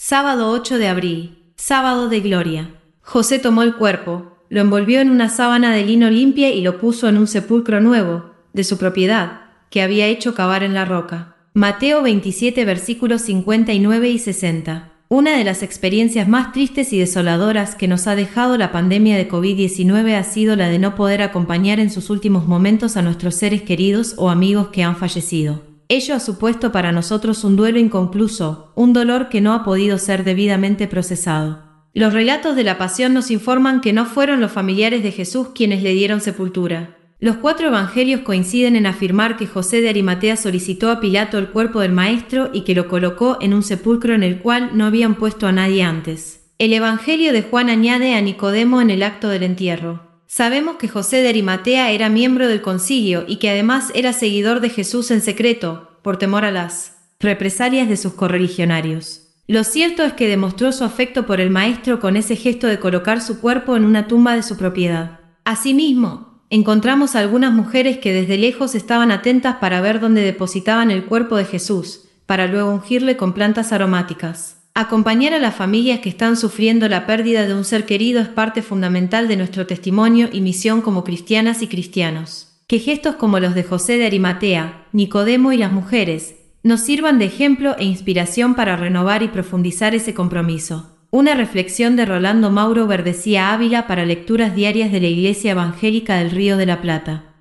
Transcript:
Sábado 8 de abril, sábado de gloria. José tomó el cuerpo, lo envolvió en una sábana de lino limpia y lo puso en un sepulcro nuevo, de su propiedad, que había hecho cavar en la roca. Mateo 27 versículos 59 y 60. Una de las experiencias más tristes y desoladoras que nos ha dejado la pandemia de COVID-19 ha sido la de no poder acompañar en sus últimos momentos a nuestros seres queridos o amigos que han fallecido. Ello ha supuesto para nosotros un duelo inconcluso, un dolor que no ha podido ser debidamente procesado. Los relatos de la pasión nos informan que no fueron los familiares de Jesús quienes le dieron sepultura. Los 4 evangelios coinciden en afirmar que José de Arimatea solicitó a Pilato el cuerpo del Maestro y que lo colocó en un sepulcro en el cual no habían puesto a nadie antes. El evangelio de Juan añade a Nicodemo en el acto del entierro. Sabemos que José de Arimatea era miembro del concilio y que además era seguidor de Jesús en secreto, por temor a las represalias de sus correligionarios. Lo cierto es que demostró su afecto por el Maestro con ese gesto de colocar su cuerpo en una tumba de su propiedad. Asimismo, encontramos a algunas mujeres que desde lejos estaban atentas para ver dónde depositaban el cuerpo de Jesús, para luego ungirle con plantas aromáticas. Acompañar a las familias que están sufriendo la pérdida de un ser querido es parte fundamental de nuestro testimonio y misión como cristianas y cristianos. Que gestos como los de José de Arimatea, Nicodemo y las mujeres nos sirvan de ejemplo e inspiración para renovar y profundizar ese compromiso. Una reflexión de Rolando Mauro Verdecía Ávila para lecturas diarias de la Iglesia Evangélica del Río de la Plata.